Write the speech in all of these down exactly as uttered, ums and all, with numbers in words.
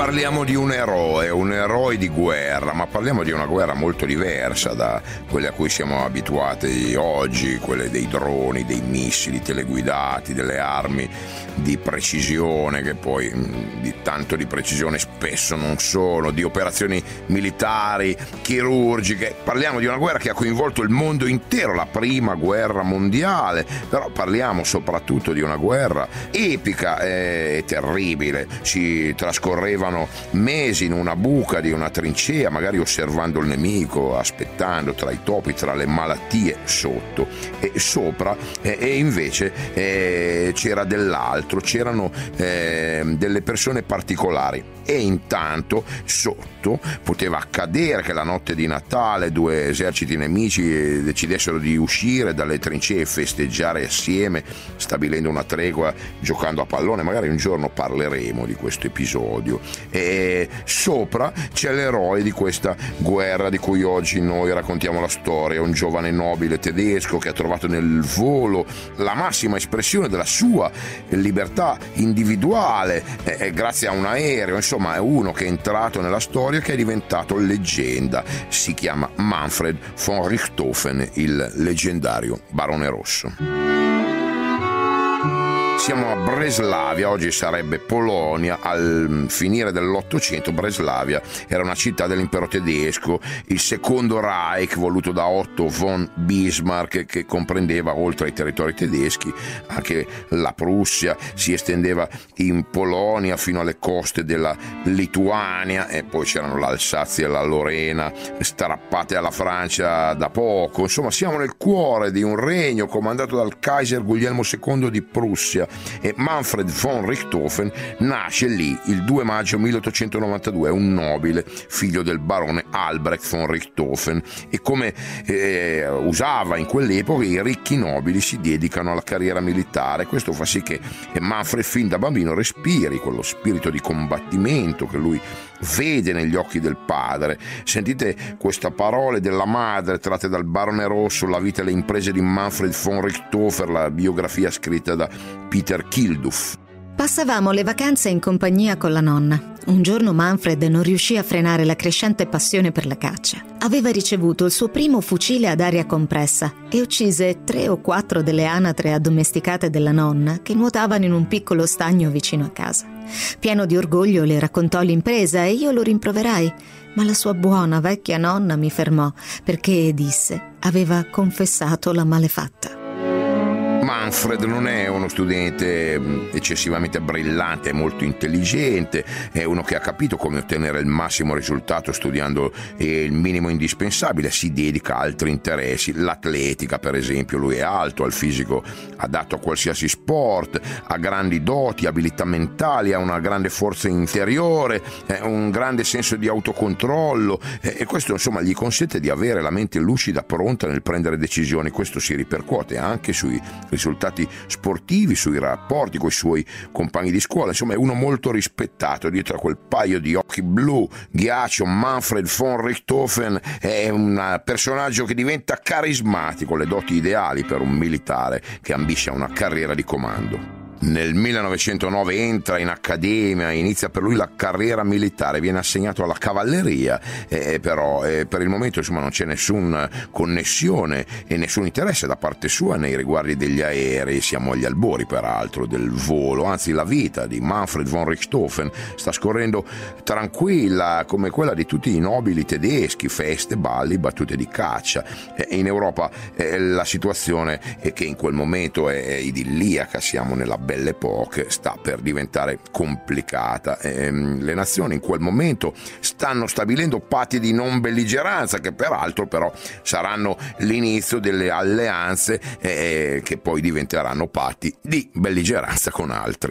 parliamo di un eroe, un eroe di guerra, ma parliamo di una guerra molto diversa da quelle a cui siamo abituati oggi, quelle dei droni, dei missili teleguidati, delle armi di precisione, che poi di tanto di precisione spesso non sono, di operazioni militari, chirurgiche. Parliamo di una guerra che ha coinvolto il mondo intero, la prima guerra mondiale, però parliamo soprattutto di una guerra epica e terribile. Si trascorrevano mesi in una buca di una trincea, magari osservando il nemico, aspettando tra i topi, tra le malattie sotto e sopra, e, e invece eh, c'era dell'altro, c'erano eh, delle persone particolari. E intanto sotto poteva accadere che la notte di Natale due eserciti nemici decidessero di uscire dalle trincee e festeggiare assieme, stabilendo una tregua, giocando a pallone. Magari un giorno parleremo di questo episodio. E sopra c'è l'eroe di questa guerra di cui oggi noi raccontiamo la storia, un giovane nobile tedesco che ha trovato nel volo la massima espressione della sua libertà individuale eh, grazie a un aereo. Insomma, ma è uno che è entrato nella storia, che è diventato leggenda. Si chiama Manfred von Richthofen, il leggendario Barone Rosso. Siamo a Breslavia, oggi sarebbe Polonia. Al finire dell'Ottocento Breslavia era una città dell'impero tedesco, il secondo Reich voluto da Otto von Bismarck, che comprendeva, oltre ai territori tedeschi, anche la Prussia, si estendeva in Polonia fino alle coste della Lituania, e poi c'erano l'Alsazia e la Lorena strappate alla Francia da poco. Insomma, siamo nel cuore di un regno comandato dal Kaiser Guglielmo secondo di Prussia, e Manfred von Richthofen nasce lì il due maggio milleottocentonovantadue. È un nobile, figlio del barone Albrecht von Richthofen, e come eh, usava in quell'epoca, i ricchi nobili si dedicano alla carriera militare. Questo fa sì che Manfred fin da bambino respiri quello spirito di combattimento che lui vede negli occhi del padre. Sentite queste parole della madre tratte dal Barone Rosso, La vita e le imprese di Manfred von Richthofen, la biografia scritta da Peter Kilduff. Passavamo le vacanze in compagnia con la nonna. Un giorno Manfred non riuscì a frenare la crescente passione per la caccia. Aveva ricevuto il suo primo fucile ad aria compressa e uccise tre o quattro delle anatre addomesticate della nonna che nuotavano in un piccolo stagno vicino a casa. Pieno di orgoglio le raccontò l'impresa e io lo rimproverai, ma la sua buona vecchia nonna mi fermò perché, disse, aveva confessato la malefatta. Manfred non è uno studente eccessivamente brillante, è molto intelligente, è uno che ha capito come ottenere il massimo risultato studiando il minimo indispensabile, si dedica a altri interessi, l'atletica per esempio. Lui è alto, ha il fisico adatto a qualsiasi sport, ha grandi doti, abilità mentali, ha una grande forza interiore, un grande senso di autocontrollo, e questo insomma gli consente di avere la mente lucida, pronta nel prendere decisioni. Questo si ripercuote anche sui risultati sportivi, sui rapporti con i suoi compagni di scuola. Insomma, è uno molto rispettato. Dietro a quel paio di occhi blu ghiaccio, Manfred von Richthofen è un personaggio che diventa carismatico, le doti ideali per un militare che ambisce a una carriera di comando. Nel millenovecentonove entra in accademia, inizia per lui la carriera militare, viene assegnato alla cavalleria, eh, però eh, per il momento insomma non c'è nessuna connessione e nessun interesse da parte sua nei riguardi degli aerei. Siamo agli albori peraltro del volo, anzi la vita di Manfred von Richthofen sta scorrendo tranquilla come quella di tutti i nobili tedeschi, feste, balli, battute di caccia. Eh, in Europa eh, la situazione è che in quel momento è idilliaca, siamo nella Belle Époque, sta per diventare complicata. Ehm, le nazioni in quel momento stanno stabilendo patti di non belligeranza, che peraltro però saranno l'inizio delle alleanze eh, che poi diventeranno patti di belligeranza con altri.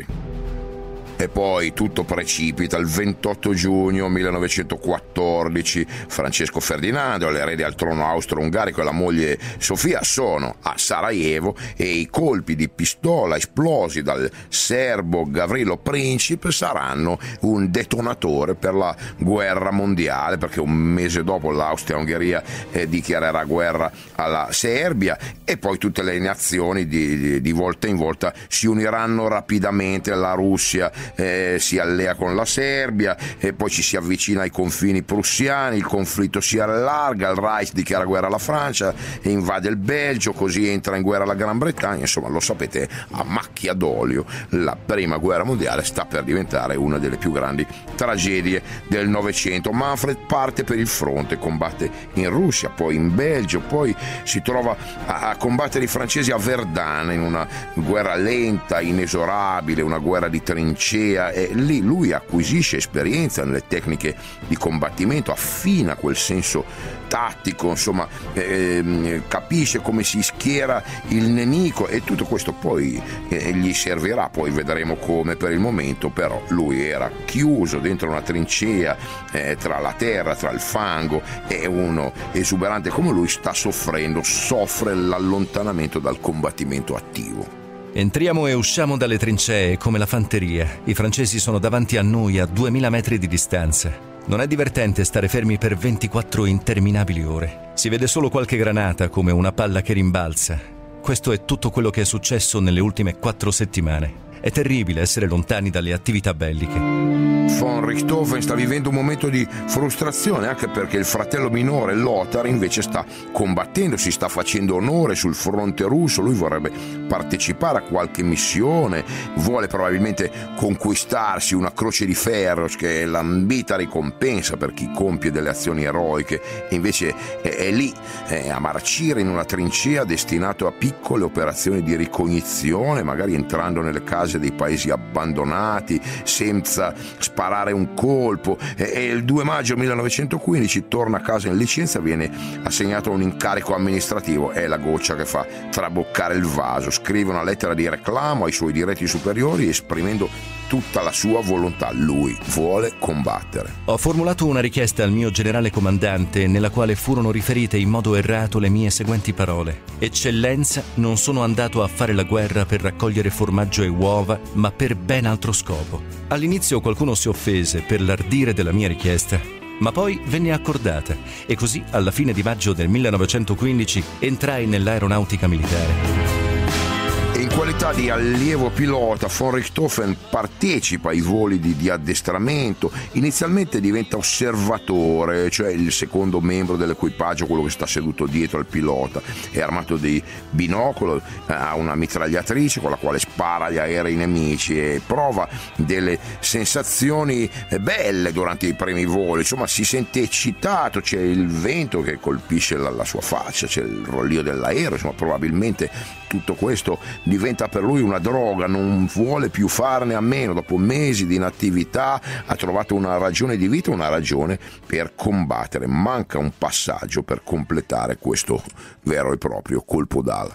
E poi tutto precipita. Il ventotto giugno millenovecentoquattordici Francesco Ferdinando, l'erede al trono austro-ungarico, e la moglie Sofia sono a Sarajevo, e i colpi di pistola esplosi dal serbo Gavrilo Princip saranno un detonatore per la guerra mondiale, perché un mese dopo l'Austria-Ungheria eh, dichiarerà guerra alla Serbia, e poi tutte le nazioni di, di, di volta in volta si uniranno rapidamente. La Russia eh, si allea con la Serbia e poi ci si avvicina ai confini prussiani, il conflitto si allarga, il Reich dichiara guerra alla Francia e invade il Belgio, così entra in guerra la Gran Bretagna. Insomma, lo sapete a macchia d'olio, la prima guerra mondiale sta per diventare una delle più grandi tragedie del Novecento. Manfred parte per il fronte, combatte in Russia, poi in Belgio, poi si trova a, a combattere i francesi a Verdun in una guerra lenta, inesorabile, una guerra di trincea, e lì lui acquisisce esperienza nelle tecniche di combattimento, affina quel senso tattico, insomma, eh, capisce come si schiera il nemico, e tutto questo poi eh, gli servirà, poi vedremo come. Per il momento però lui era chiuso dentro una trincea eh, tra la terra, tra il fango, e uno esuberante come lui sta soffrendo, soffre l'allontanamento dal combattimento attivo. Entriamo e usciamo dalle trincee come la fanteria. I francesi sono davanti a noi a duemila metri di distanza. Non è divertente stare fermi per ventiquattro interminabili ore. Si vede solo qualche granata come una palla che rimbalza. Questo è tutto quello che è successo nelle ultime quattro settimane. È terribile essere lontani dalle attività belliche. Von Richthofen sta vivendo un momento di frustrazione, anche perché il fratello minore Lothar invece sta combattendo, si sta facendo onore sul fronte russo. Lui vorrebbe partecipare a qualche missione, vuole probabilmente conquistarsi una croce di ferro, che è l'ambita ricompensa per chi compie delle azioni eroiche, e invece è, è lì è a marcire in una trincea, destinato a piccole operazioni di ricognizione, magari entrando nelle case dei paesi abbandonati senza sparare un colpo, e, e il due maggio millenovecentoquindici torna a casa in licenza, viene assegnato a un incarico amministrativo. È la goccia che fa traboccare il vaso. Scrive una lettera di reclamo ai suoi diretti superiori esprimendo tutta la sua volontà. Lui vuole combattere. Ho formulato una richiesta al mio generale comandante nella quale furono riferite in modo errato le mie seguenti parole: Eccellenza, non sono andato a fare la guerra per raccogliere formaggio e uova, ma per ben altro scopo. All'inizio qualcuno si offese per l'ardire della mia richiesta, ma poi venne accordata, e così alla fine di maggio del millenovecentoquindici entrai nell'aeronautica militare. In qualità di allievo pilota, von Richthofen partecipa ai voli di, di addestramento. Inizialmente diventa osservatore, cioè il secondo membro dell'equipaggio, quello che sta seduto dietro al pilota. È armato di binocolo, ha una mitragliatrice con la quale spara agli aerei nemici e prova delle sensazioni belle durante i primi voli. Insomma, si sente eccitato, c'è il vento che colpisce la, la sua faccia, c'è il rollio dell'aereo. Insomma, probabilmente tutto questo diventa per lui una droga, non vuole più farne a meno. Dopo mesi di inattività ha trovato una ragione di vita, una ragione per combattere. Manca un passaggio per completare questo vero e proprio colpo d'ala.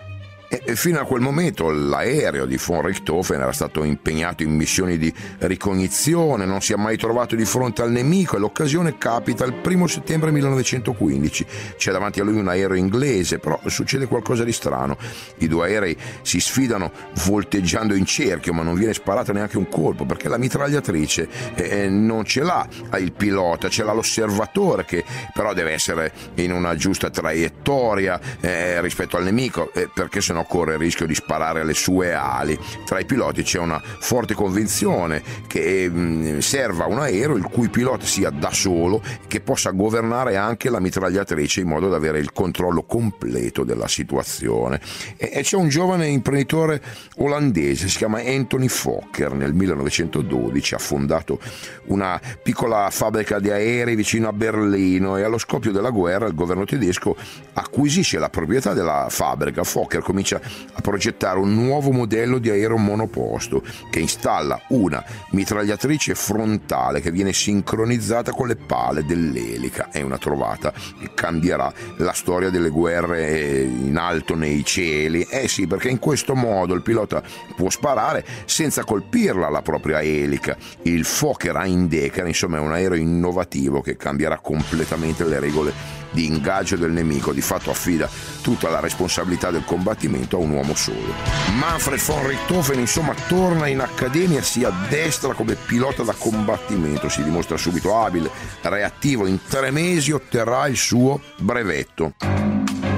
E fino a quel momento l'aereo di von Richthofen era stato impegnato in missioni di ricognizione, non si è mai trovato di fronte al nemico, e l'occasione capita il primo settembre millenovecentoquindici. C'è davanti a lui un aereo inglese, però succede qualcosa di strano. I due aerei si sfidano volteggiando in cerchio, ma non viene sparato neanche un colpo, perché la mitragliatrice eh, non ce l'ha il pilota, ce l'ha l'osservatore, che però deve essere in una giusta traiettoria eh, rispetto al nemico, eh, perché sennò corre il rischio di sparare alle sue ali. Tra i piloti c'è una forte convinzione che mh, serva un aereo il cui pilota sia da solo, che possa governare anche la mitragliatrice in modo da avere il controllo completo della situazione. E, e c'è un giovane imprenditore olandese, si chiama Anthony Fokker. Nel millenovecentododici ha fondato una piccola fabbrica di aerei vicino a Berlino, e allo scoppio della guerra il governo tedesco acquisisce la proprietà della fabbrica. Fokker comincia a progettare un nuovo modello di aereo monoposto che installa una mitragliatrice frontale che viene sincronizzata con le pale dell'elica. È una trovata che cambierà la storia delle guerre in alto nei cieli. Eh sì, perché in questo modo il pilota può sparare senza colpirla la propria elica. Il Fokker Eindecker, insomma, è un aereo innovativo che cambierà completamente le regole di ingaggio del nemico. Di fatto affida tutta la responsabilità del combattimento a un uomo solo. Manfred von Richthofen, insomma, torna in accademia, si addestra come pilota da combattimento, si dimostra subito abile, reattivo. In tre mesi otterrà il suo brevetto. E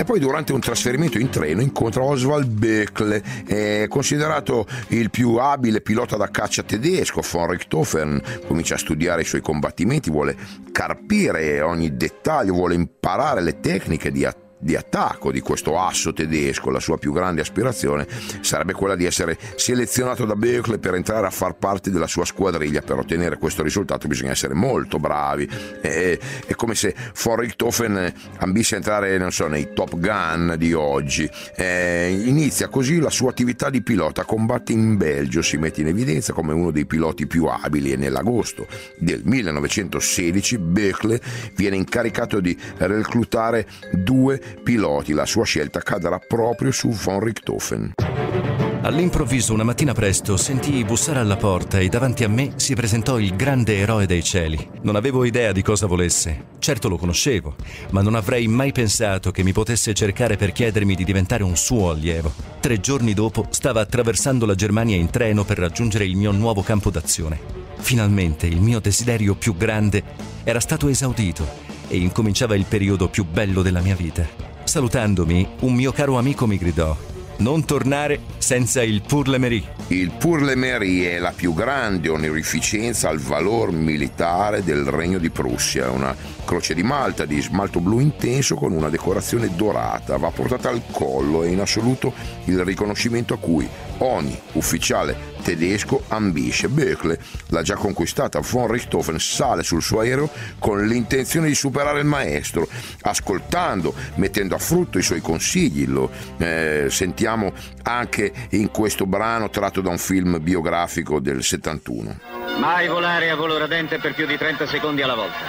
E poi durante un trasferimento in treno incontra Oswald Böckle, eh, considerato il più abile pilota da caccia tedesco. Von Richthofen comincia a studiare i suoi combattimenti, vuole carpire ogni dettaglio, vuole imparare le tecniche di attacco di attacco di questo asso tedesco. La sua più grande aspirazione sarebbe quella di essere selezionato da Böckle per entrare a far parte della sua squadriglia. Per ottenere questo risultato bisogna essere molto bravi. È, è come se Von Richthofen ambisse a entrare, non so, nei Top Gun di oggi. Eh, inizia così la sua attività di pilota, combatte in Belgio, si mette in evidenza come uno dei piloti più abili e nell'agosto del millenovecentosedici Böckle viene incaricato di reclutare due piloti. La sua scelta cadrà proprio su Von Richthofen. All'improvviso, una mattina presto, sentii bussare alla porta e davanti a me si presentò il grande eroe dei cieli. Non avevo idea di cosa volesse. Certo lo conoscevo, ma non avrei mai pensato che mi potesse cercare per chiedermi di diventare un suo allievo. Tre giorni dopo stava attraversando la Germania in treno per raggiungere il mio nuovo campo d'azione. Finalmente il mio desiderio più grande era stato esaudito e incominciava il periodo più bello della mia vita. Salutandomi, un mio caro amico mi gridò: non tornare senza il Pour le Mérite. Il Pour le Mérite è la più grande onorificenza al valor militare del Regno di Prussia. Una croce di Malta di smalto blu intenso con una decorazione dorata, va portata al collo e in assoluto il riconoscimento a cui ogni ufficiale tedesco ambisce. Böckle l'ha già conquistata. Von Richthofen sale sul suo aereo con l'intenzione di superare il maestro, ascoltando, mettendo a frutto i suoi consigli. Lo eh, sentiamo anche in questo brano tratto da un film biografico del settantuno. Mai volare a volo radente per più di trenta secondi alla volta,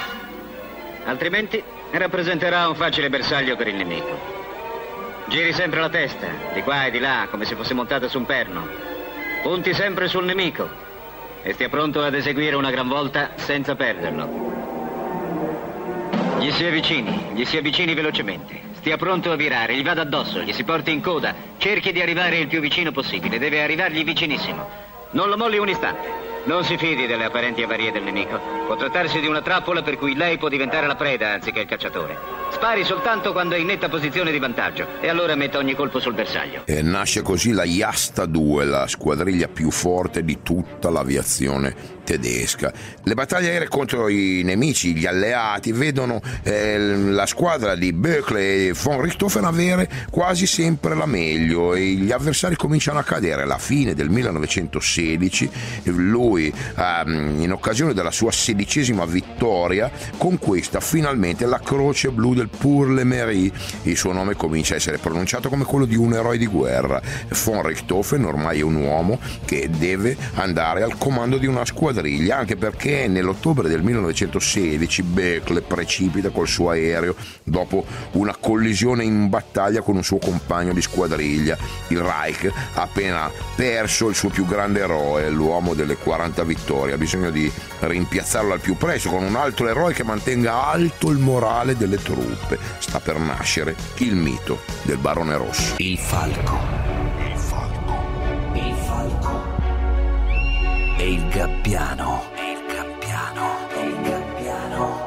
altrimenti rappresenterà un facile bersaglio per il nemico. Giri sempre la testa, di qua e di là, come se fosse montata su un perno. Punti sempre sul nemico e stia pronto ad eseguire una gran volta senza perderlo. Gli si avvicini, gli si avvicini velocemente. Stia pronto a virare, gli vada addosso, gli si porti in coda. Cerchi di arrivare il più vicino possibile, deve arrivargli vicinissimo. Non lo molli un istante. Non si fidi delle apparenti avarie del nemico. Può trattarsi di una trappola per cui lei può diventare la preda anziché il cacciatore. Spari soltanto quando è in netta posizione di vantaggio e allora metta ogni colpo sul bersaglio. E nasce così la Jasta due, la squadriglia più forte di tutta l'aviazione tedesca. Le battaglie aeree contro i nemici, gli alleati, vedono eh, la squadra di Böckle e Von Richthofen avere quasi sempre la meglio e gli avversari cominciano a cadere. Alla fine del millenovecentosedici lui, ehm, in occasione della sua sedicesima vittoria, conquista finalmente la croce blu del Pour le Mérite. Il suo nome comincia a essere pronunciato come quello di un eroe di guerra. Von Richthofen ormai è un uomo che deve andare al comando di una squadriglia, anche perché nell'ottobre del millenovecentosedici Böckle precipita col suo aereo dopo una collisione in battaglia con un suo compagno di squadriglia. Il Reich ha appena perso il suo più grande eroe, l'uomo delle quaranta vittorie. Ha bisogno di rimpiazzarlo al più presto con un altro eroe che mantenga alto il morale delle truppe. Sta per nascere il mito del Barone Rosso. Il falco. Il falco. Il falco. E il gabbiano. E il gabbiano. E il gabbiano.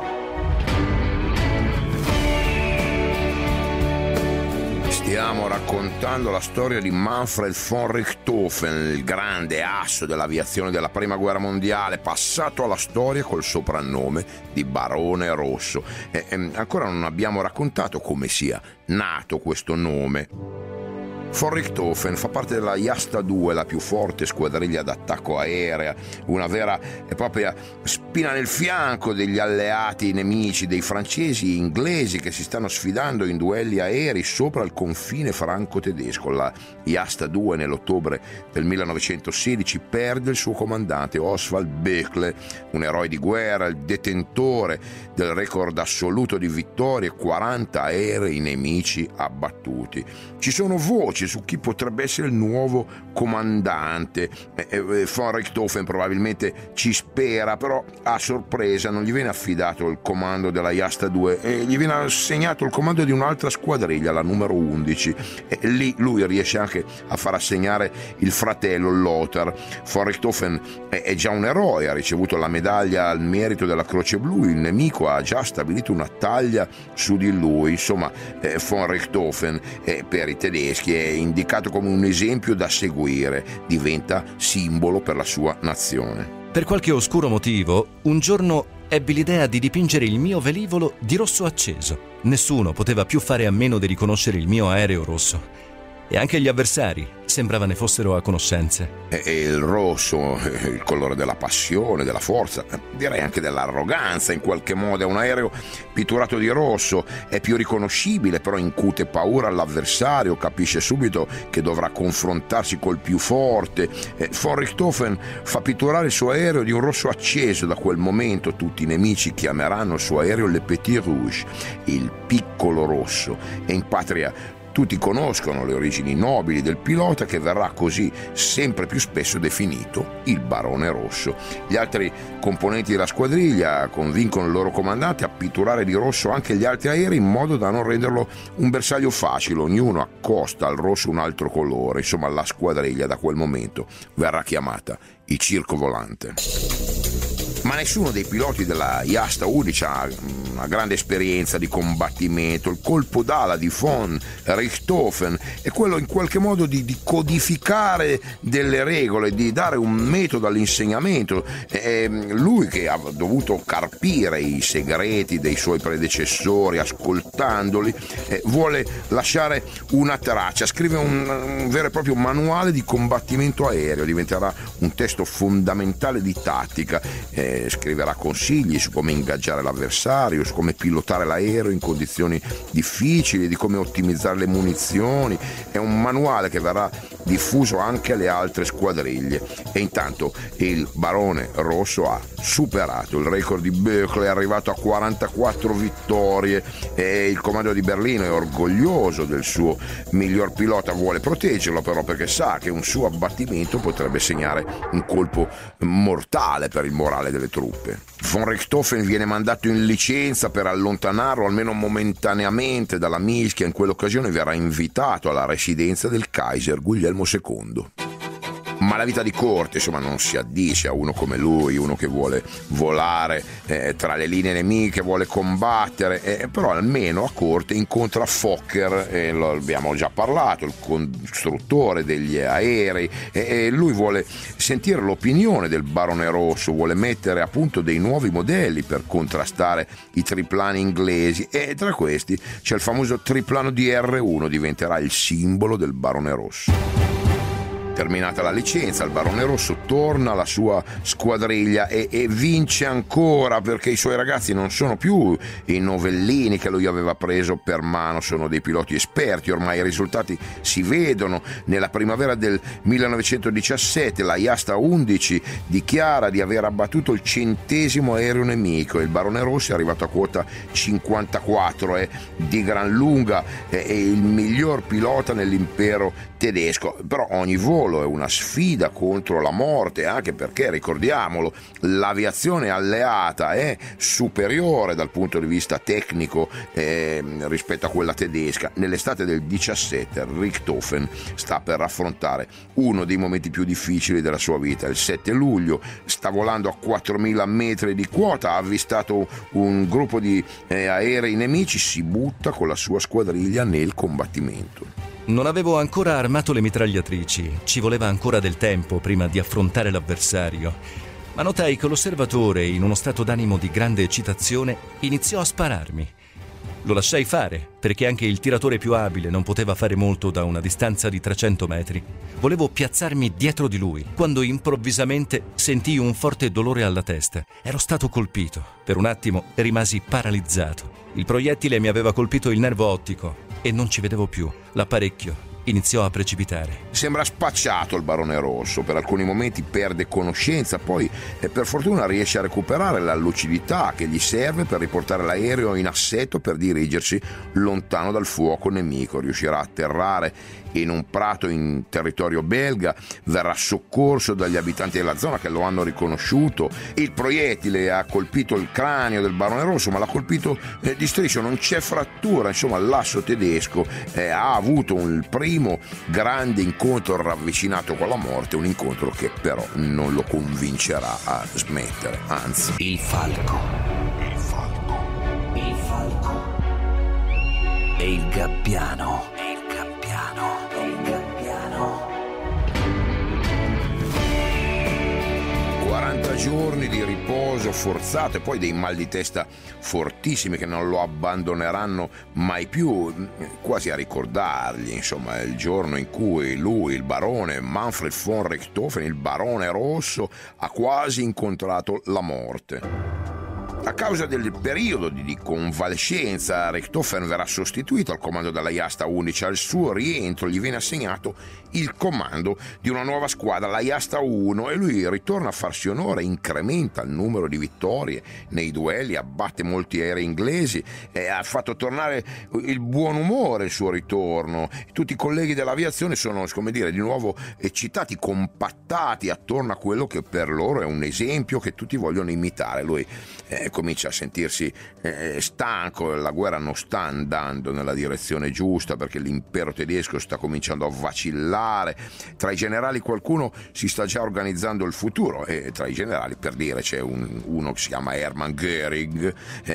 Stiamo raccontando la storia di Manfred von Richthofen, il grande asso dell'aviazione della Prima Guerra Mondiale, passato alla storia col soprannome di Barone Rosso. E, e, ancora non abbiamo raccontato come sia nato questo nome. Von Richthofen fa parte della Jasta due, la più forte squadriglia d'attacco aerea, una vera e propria spina nel fianco degli alleati nemici, dei francesi e inglesi che si stanno sfidando in duelli aerei sopra il confine franco-tedesco. La Jasta due nell'ottobre del millenovecentosedici perde il suo comandante Oswald Böckle, un eroe di guerra, il detentore del record assoluto di vittorie, quaranta aerei nemici abbattuti. Ci sono voci voce su chi potrebbe essere il nuovo comandante. Eh, eh, von Richthofen probabilmente ci spera, però a sorpresa non gli viene affidato il comando della Jasta due e gli viene assegnato il comando di un'altra squadriglia, la numero undici. E lì lui riesce anche a far assegnare il fratello Lothar. Von Richthofen è, è già un eroe, ha ricevuto la medaglia al merito della Croce Blu, il nemico ha già stabilito una taglia su di lui. Insomma, eh, von Richthofen eh, per i tedeschi è indicato come un esempio da seguire, diventa simbolo per la sua nazione. Per qualche oscuro motivo, un giorno ebbi l'idea di dipingere il mio velivolo di rosso acceso. Nessuno poteva più fare a meno di riconoscere il mio aereo rosso. E anche gli avversari sembrava ne fossero a conoscenza. E il rosso, il colore della passione, della forza, direi anche dell'arroganza in qualche modo. È un aereo pitturato di rosso, è più riconoscibile, però incute paura all'avversario, capisce subito che dovrà confrontarsi col più forte. E von Richthofen fa pitturare il suo aereo di un rosso acceso. Da quel momento tutti i nemici chiameranno il suo aereo Le Petit Rouge, il piccolo rosso, e in patria tutti conoscono le origini nobili del pilota, che verrà così sempre più spesso definito il Barone Rosso. Gli altri componenti della squadriglia convincono il loro comandante a pitturare di rosso anche gli altri aerei in modo da non renderlo un bersaglio facile. Ognuno accosta al rosso un altro colore. Insomma, la squadriglia da quel momento verrà chiamata il Circo Volante. Ma nessuno dei piloti della Jasta undici ha una grande esperienza di combattimento. Il colpo d'ala di von Richthofen è quello in qualche modo di, di codificare delle regole, di dare un metodo all'insegnamento. È lui che ha dovuto carpire i segreti dei suoi predecessori, ascoltandoli, eh, vuole lasciare una traccia, scrive un, un vero e proprio manuale di combattimento aereo, diventerà un testo fondamentale di tattica. Eh, scriverà consigli su come ingaggiare l'avversario, su come pilotare l'aereo in condizioni difficili, di come ottimizzare le munizioni. È un manuale che verrà diffuso anche alle altre squadriglie. E intanto il Barone Rosso ha superato il record di Böckler, è arrivato a quarantaquattro vittorie, e il comando di Berlino è orgoglioso del suo miglior pilota. Vuole proteggerlo però, perché sa che un suo abbattimento potrebbe segnare un colpo mortale per il morale delle truppe. Von Richthofen viene mandato in licenza per allontanarlo almeno momentaneamente dalla mischia. In quell'occasione verrà invitato alla residenza del Kaiser Guglielmo secondo. Ma la vita di corte, insomma, non si addice a uno come lui, uno che vuole volare eh, tra le linee nemiche, vuole combattere, eh, però almeno a corte incontra Fokker, eh, lo abbiamo già parlato, il costruttore degli aerei, e eh, lui vuole sentire l'opinione del Barone Rosso, vuole mettere a punto dei nuovi modelli per contrastare i triplani inglesi, e tra questi c'è il famoso triplano D R uno, diventerà il simbolo del Barone Rosso. Terminata la licenza, il Barone Rosso torna alla sua squadriglia e, e vince ancora, perché i suoi ragazzi non sono più i novellini che lui aveva preso per mano, sono dei piloti esperti. Ormai i risultati si vedono. Nella primavera del millenovecentodiciassette la Jasta undici dichiara di aver abbattuto il centesimo aereo nemico. Il Barone Rosso è arrivato a quota cinquantaquattro, è di gran lunga è, è il miglior pilota nell'impero tedesco, però ogni volo è una sfida contro la morte, anche perché, ricordiamolo, l'aviazione alleata è superiore dal punto di vista tecnico eh, rispetto a quella tedesca. Nell'estate del diciassette Richthofen sta per affrontare uno dei momenti più difficili della sua vita. Il sette luglio sta volando a quattromila metri di quota, ha avvistato un gruppo di eh, aerei nemici, si butta con la sua squadriglia nel combattimento. Non avevo ancora armato le mitragliatrici, ci voleva ancora del tempo prima di affrontare l'avversario, ma notai che l'osservatore, in uno stato d'animo di grande eccitazione, iniziò a spararmi. Lo lasciai fare, perché anche il tiratore più abile non poteva fare molto da una distanza di trecento metri. Volevo piazzarmi dietro di lui, quando improvvisamente sentii un forte dolore alla testa. Ero stato colpito. Per un attimo rimasi paralizzato. Il proiettile mi aveva colpito il nervo ottico e non ci vedevo più. L'apparecchio iniziò a precipitare. Sembra spacciato il barone rosso, per alcuni momenti perde conoscenza, poi eh, per fortuna riesce a recuperare la lucidità che gli serve per riportare l'aereo in assetto per dirigersi lontano dal fuoco nemico. Riuscirà a atterrare in un prato in territorio belga, verrà soccorso dagli abitanti della zona che lo hanno riconosciuto. Il proiettile ha colpito il cranio del barone rosso, ma l'ha colpito eh, di striscio, non c'è frattura. Insomma, l'asso tedesco eh, ha avuto un primo grande incontro ravvicinato con la morte, un incontro che però non lo convincerà a smettere, anzi. Il falco. Il falco. Il falco. E il gabbiano. E il gabbiano. E il gabbiano. quaranta giorni di riposo forzato e poi dei mal di testa fortissimi che non lo abbandoneranno mai più, quasi a ricordargli, insomma, il giorno in cui lui, il barone Manfred von Richthofen, il barone rosso, ha quasi incontrato la morte. A causa del periodo di convalescenza, Richthofen verrà sostituito al comando della Jasta undici. Al suo rientro gli viene assegnato il comando di una nuova squadra, la Jasta uno, e lui ritorna a farsi onore, incrementa il numero di vittorie nei duelli, abbatte molti aerei inglesi e ha fatto tornare il buon umore il suo ritorno. Tutti i colleghi dell'aviazione sono, come dire, di nuovo eccitati, compattati attorno a quello che per loro è un esempio che tutti vogliono imitare. Lui eh, comincia a sentirsi eh, stanco, la guerra non sta andando nella direzione giusta perché l'impero tedesco sta cominciando a vacillare. Tra i generali qualcuno si sta già organizzando il futuro, e tra i generali, per dire, c'è un, uno che si chiama Hermann Göring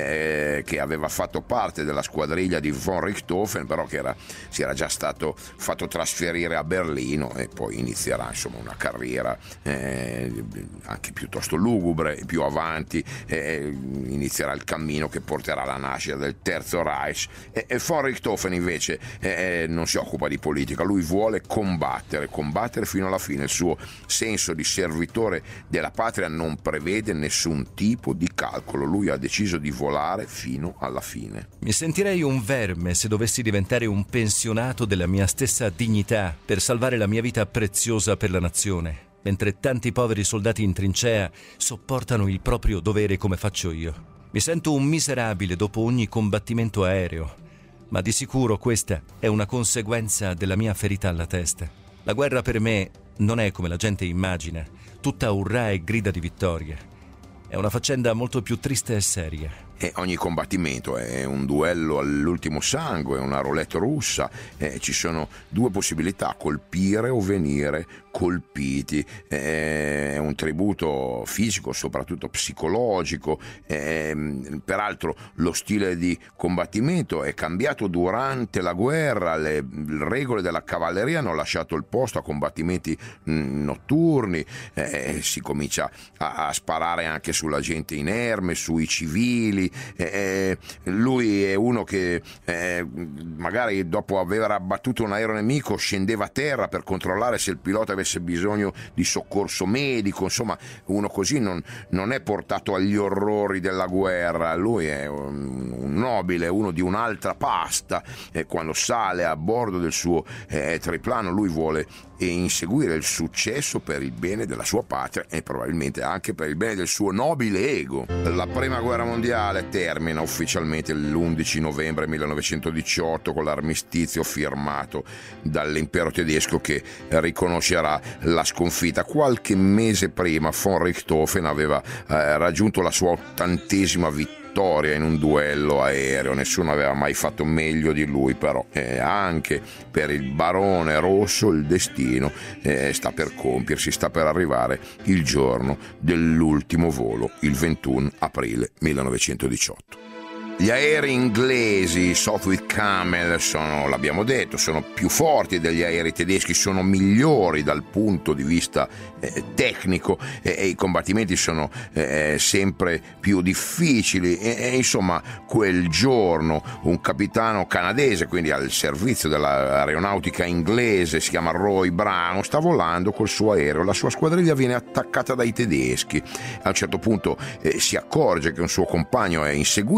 eh, che aveva fatto parte della squadriglia di von Richthofen, però che era, si era già stato fatto trasferire a Berlino, e poi inizierà insomma una carriera eh, anche piuttosto lugubre. Più avanti eh, inizierà il cammino che porterà alla nascita del Terzo Reich, e, e von Richthofen invece eh, non si occupa di politica, lui vuole combattere, combattere fino alla fine. Il suo senso di servitore della patria non prevede nessun tipo di calcolo, lui ha deciso di volare fino alla fine. Mi sentirei un verme se dovessi diventare un pensionato della mia stessa dignità per salvare la mia vita preziosa per la nazione, mentre tanti poveri soldati in trincea sopportano il proprio dovere come faccio io. Mi sento un miserabile dopo ogni combattimento aereo, ma di sicuro questa è una conseguenza della mia ferita alla testa. La guerra per me non è come la gente immagina, tutta urrà e grida di vittoria. È una faccenda molto più triste e seria. E ogni combattimento è un duello all'ultimo sangue, una roulette russa. Eh, ci sono due possibilità: colpire o venire colpiti. Eh, è un tributo fisico, soprattutto psicologico. Eh, peraltro lo stile di combattimento è cambiato durante la guerra. Le regole della cavalleria hanno lasciato il posto a combattimenti mh, notturni. Eh, si comincia a, a sparare anche sulla gente inerme, sui civili. Eh, lui è uno che eh, magari dopo aver abbattuto un aereo nemico scendeva a terra per controllare se il pilota avesse bisogno di soccorso medico. Insomma, uno così non, non è portato agli orrori della guerra. Lui è un, un nobile, uno di un'altra pasta, e quando sale a bordo del suo eh, triplano lui vuole e inseguire il successo per il bene della sua patria e probabilmente anche per il bene del suo nobile ego. La prima guerra mondiale termina ufficialmente l'undici novembre millenovecentodiciotto con l'armistizio firmato dall'impero tedesco che riconoscerà la sconfitta. Qualche mese prima von Richthofen aveva eh, raggiunto la sua ottantesima vittoria in un duello aereo. Nessuno aveva mai fatto meglio di lui, però eh, anche per il barone rosso il destino eh, sta per compiersi, sta per arrivare il giorno dell'ultimo volo, il ventuno aprile millenovecentodiciotto. Gli aerei inglesi Southwick Camel sono, l'abbiamo detto, sono più forti degli aerei tedeschi, sono migliori dal punto di vista eh, tecnico e, e i combattimenti sono eh, sempre più difficili e, e insomma quel giorno un capitano canadese, quindi al servizio dell'aeronautica inglese, si chiama Roy Brown, sta volando col suo aereo, la sua squadriglia viene attaccata dai tedeschi. A un certo punto eh, si accorge che un suo compagno è inseguito da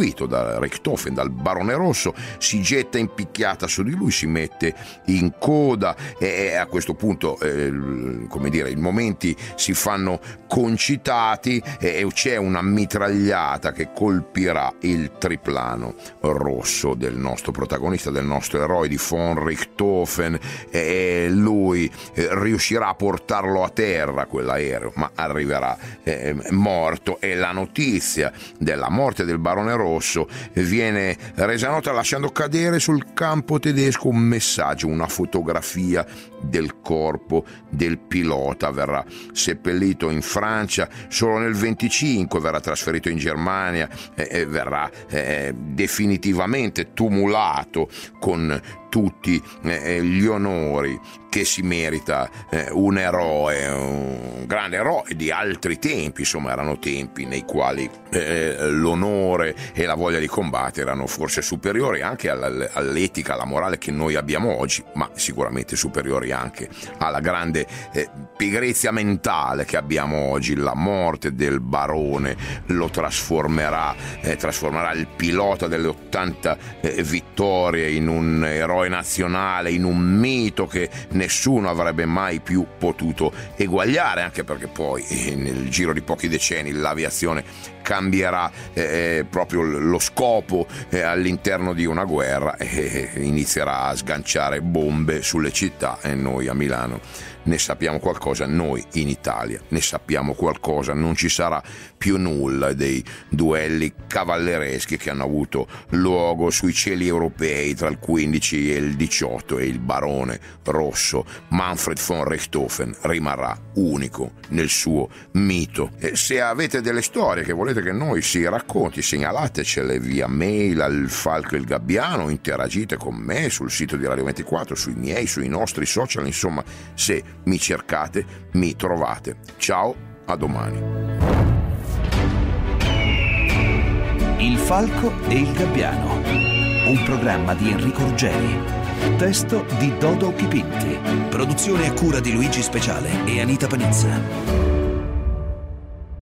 da Richthofen, dal Barone Rosso, si getta in picchiata su di lui, si mette in coda e a questo punto eh, come dire, i momenti si fanno concitati e c'è una mitragliata che colpirà il triplano rosso del nostro protagonista, del nostro eroe, di von Richthofen, e lui eh, riuscirà a portarlo a terra quell'aereo, ma arriverà eh, morto, e la notizia della morte del Barone Rosso viene resa nota lasciando cadere sul campo tedesco un messaggio, una fotografia del corpo del pilota. Verrà seppellito in Francia solo nel venticinque, verrà trasferito in Germania e, e verrà eh, definitivamente tumulato con tutti eh, gli onori che si merita eh, un eroe, un grande eroe di altri tempi. Insomma, erano tempi nei quali eh, l'onore e la voglia di combattere erano forse superiori anche all'etica, alla morale che noi abbiamo oggi, ma sicuramente superiori anche alla grande eh, pigrizia mentale che abbiamo oggi. La morte del barone lo trasformerà, eh, trasformerà il pilota delle ottanta eh, vittorie in un eroe nazionale, in un mito che nessuno avrebbe mai più potuto eguagliare, anche perché poi eh, nel giro di pochi decenni l'aviazione cambierà eh, proprio lo scopo eh, all'interno di una guerra e eh, inizierà a sganciare bombe sulle città, e noi a Milano ne sappiamo qualcosa, noi in Italia ne sappiamo qualcosa. Non ci sarà più nulla dei duelli cavallereschi che hanno avuto luogo sui cieli europei tra il quindici e il diciotto, e il Barone Rosso Manfred von Richthofen rimarrà unico nel suo mito. E se avete delle storie che volete che noi si racconti, segnalatecele via mail al Falco il Gabbiano, interagite con me sul sito di Radio ventiquattro, sui miei, sui nostri social, insomma, se mi cercate, mi trovate. Ciao, a domani. Il Falco e il Gabbiano, un programma di Enrico Ruggeri, testo di Dodo Chipinti, produzione a cura di Luigi Speciale e Anita Panizza.